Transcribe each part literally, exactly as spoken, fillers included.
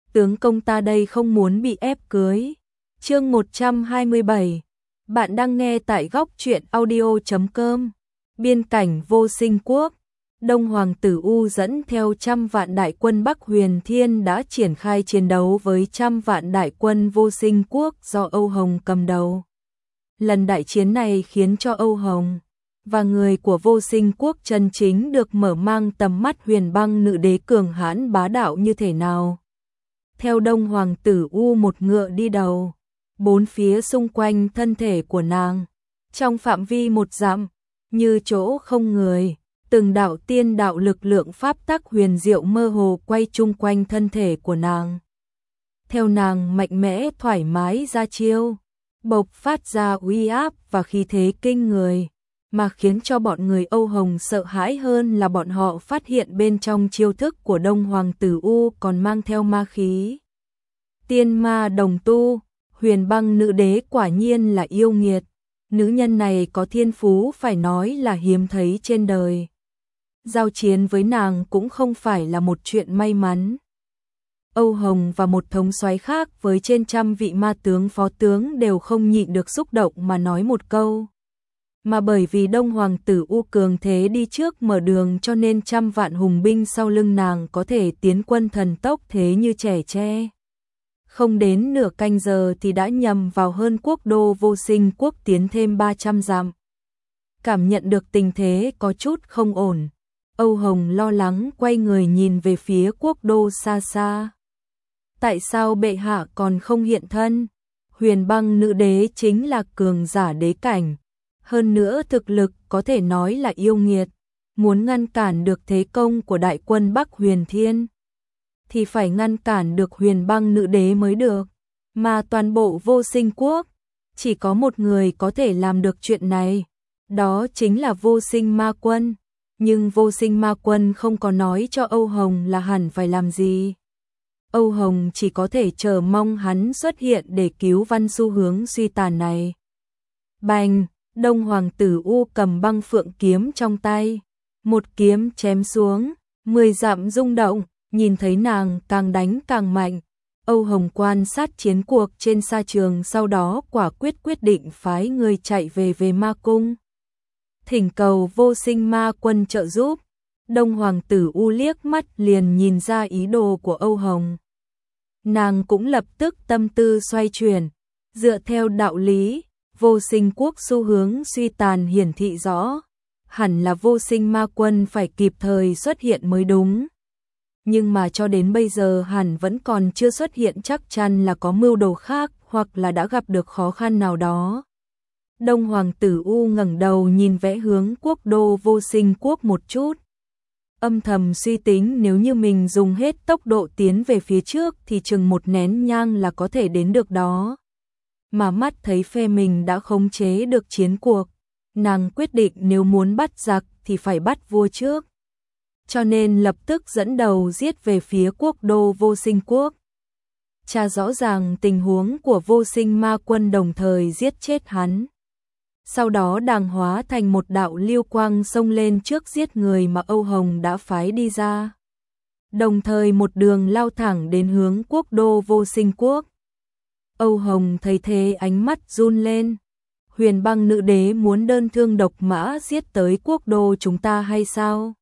tướng công ta đây không muốn bị ép cưới. Chương một trăm hai mươi bảy. Bạn đang nghe tại góc truyện audio chấm com. Biên cảnh Vô Sinh Quốc. Đông Hoàng tử U dẫn theo trăm vạn đại quân Bắc Huyền Thiên đã triển khai chiến đấu với trăm vạn đại quân Vô Sinh Quốc do Âu Hồng cầm đầu. Lần đại chiến này khiến cho Âu Hồng và người của Vô Sinh Quốc chân chính được mở mang tầm mắt huyền băng nữ đế cường hãn bá đạo như thế nào. Theo Đông Hoàng tử U một ngựa đi đầu, bốn phía xung quanh thân thể của nàng, trong phạm vi một dặm, như chỗ không người, từng đạo tiên đạo lực lượng pháp tắc huyền diệu mơ hồ quay chung quanh thân thể của nàng. Theo nàng mạnh mẽ thoải mái ra chiêu, bộc phát ra uy áp và khí thế kinh người, mà khiến cho bọn người Âu Hồng sợ hãi hơn là bọn họ phát hiện bên trong chiêu thức của Đông Hoàng tử U còn mang theo ma khí. Tiên ma đồng tu, huyền băng nữ đế quả nhiên là yêu nghiệt, nữ nhân này có thiên phú phải nói là hiếm thấy trên đời. Giao chiến với nàng cũng không phải là một chuyện may mắn. Âu Hồng và một thống soái khác với trên trăm vị ma tướng phó tướng đều không nhịn được xúc động mà nói một câu. Mà bởi vì Đông Hoàng tử U cường thế đi trước mở đường cho nên trăm vạn hùng binh sau lưng nàng có thể tiến quân thần tốc thế như trẻ tre. Không đến nửa canh giờ thì đã nhằm vào hơn quốc đô Vô Sinh Quốc tiến thêm ba trăm dặm. Cảm nhận được tình thế có chút không ổn, Âu Hồng lo lắng quay người nhìn về phía quốc đô xa xa. Tại sao bệ hạ còn không hiện thân? Huyền băng nữ đế chính là cường giả đế cảnh, hơn nữa thực lực có thể nói là yêu nghiệt, muốn ngăn cản được thế công của đại quân Bắc Huyền Thiên thì phải ngăn cản được huyền băng nữ đế mới được, mà toàn bộ Vô Sinh Quốc chỉ có một người có thể làm được chuyện này, đó chính là Vô Sinh Ma Quân. Nhưng Vô Sinh Ma Quân không có nói cho Âu Hồng là hẳn phải làm gì. Âu Hồng chỉ có thể chờ mong hắn xuất hiện để cứu văn xu hướng suy tàn này. Bành, Đông Hoàng tử U cầm băng phượng kiếm trong tay, một kiếm chém xuống, mười dặm rung động, nhìn thấy nàng càng đánh càng mạnh. Âu Hồng quan sát chiến cuộc trên sa trường, sau đó quả quyết quyết định phái người chạy về về ma cung, thỉnh cầu Vô Sinh Ma Quân trợ giúp. Đông Hoàng tử U liếc mắt liền nhìn ra ý đồ của Âu Hồng. Nàng cũng lập tức tâm tư xoay chuyển, dựa theo đạo lý, Vô Sinh Quốc xu hướng suy tàn hiển thị rõ, hẳn là Vô Sinh Ma Quân phải kịp thời xuất hiện mới đúng. Nhưng mà cho đến bây giờ hẳn vẫn còn chưa xuất hiện, chắc chắn là có mưu đồ khác hoặc là đã gặp được khó khăn nào đó. Đông Hoàng tử U ngẩng đầu nhìn vẽ hướng quốc đô Vô Sinh Quốc một chút, âm thầm suy tính nếu như mình dùng hết tốc độ tiến về phía trước thì chừng một nén nhang là có thể đến được đó. Mà mắt thấy phe mình đã khống chế được chiến cuộc, nàng quyết định nếu muốn bắt giặc thì phải bắt vua trước. Cho nên lập tức dẫn đầu giết về phía quốc đô Vô Sinh Quốc. Tra rõ ràng tình huống của Vô Sinh Ma Quân đồng thời giết chết hắn. Sau đó đàng hóa thành một đạo lưu quang xông lên trước giết người mà Âu Hồng đã phái đi ra. Đồng thời một đường lao thẳng đến hướng quốc đô Vô Sinh Quốc. Âu Hồng thấy thế ánh mắt run lên. Huyền băng nữ đế muốn đơn thương độc mã giết tới quốc đô chúng ta hay sao?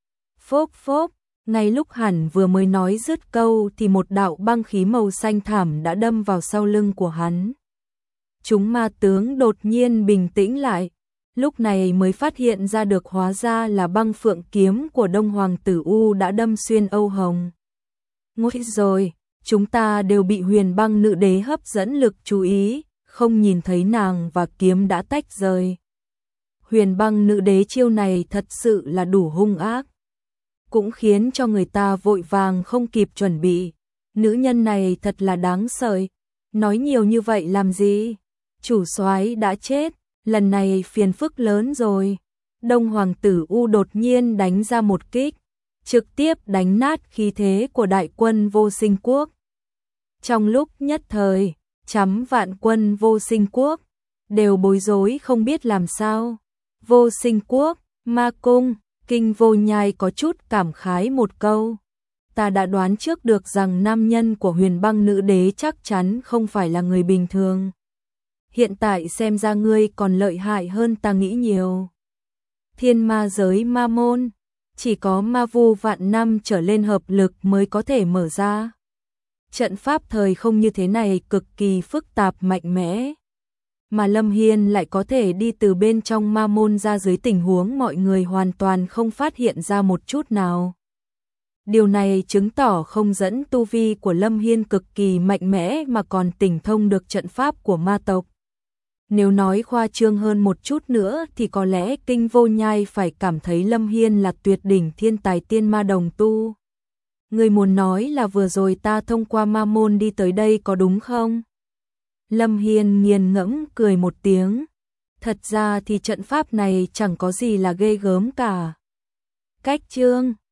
Phốp phốp, ngay lúc hẳn vừa mới nói dứt câu thì một đạo băng khí màu xanh thảm đã đâm vào sau lưng của hắn. Chúng ma tướng đột nhiên bình tĩnh lại, lúc này mới phát hiện ra được hóa ra là băng phượng kiếm của Đông Hoàng tử U đã đâm xuyên Âu Hồng. Ngôi rồi, chúng ta đều bị huyền băng nữ đế hấp dẫn lực chú ý, không nhìn thấy nàng và kiếm đã tách rời. Huyền băng nữ đế chiêu này thật sự là đủ hung ác, cũng khiến cho người ta vội vàng không kịp chuẩn bị. Nữ nhân này thật là đáng sợ, nói nhiều như vậy làm gì? Chủ soái đã chết, lần này phiền phức lớn rồi. Đông Hoàng tử U đột nhiên đánh ra một kích, trực tiếp đánh nát khí thế của đại quân Vô Sinh Quốc. Trong lúc nhất thời, trăm vạn quân Vô Sinh Quốc đều bối rối không biết làm sao. Vô Sinh Quốc, ma cung, Kinh Vô Nhai có chút cảm khái một câu. ta đã đoán trước được rằng nam nhân của Huyền Băng Nữ Đế chắc chắn không phải là người bình thường. Hiện tại xem ra ngươi còn lợi hại hơn ta nghĩ nhiều. Thiên ma giới ma môn, chỉ có ma vu vạn năm trở lên hợp lực mới có thể mở ra. Trận pháp thời không như thế này cực kỳ phức tạp mạnh mẽ. Mà Lâm Hiên lại có thể đi từ bên trong ma môn ra dưới tình huống mọi người hoàn toàn không phát hiện ra một chút nào. Điều này chứng tỏ không dẫn tu vi của Lâm Hiên cực kỳ mạnh mẽ mà còn tỉnh thông được trận pháp của ma tộc. Nếu nói khoa trương hơn một chút nữa thì có lẽ Kinh Vô Nhai phải cảm thấy Lâm Hiên là tuyệt đỉnh thiên tài tiên ma đồng tu. Người muốn nói là vừa rồi ta thông qua ma môn đi tới đây có đúng không? Lâm Hiên nghiền ngẫm cười một tiếng. Thật ra thì trận pháp này chẳng có gì là ghê gớm cả. Cách chương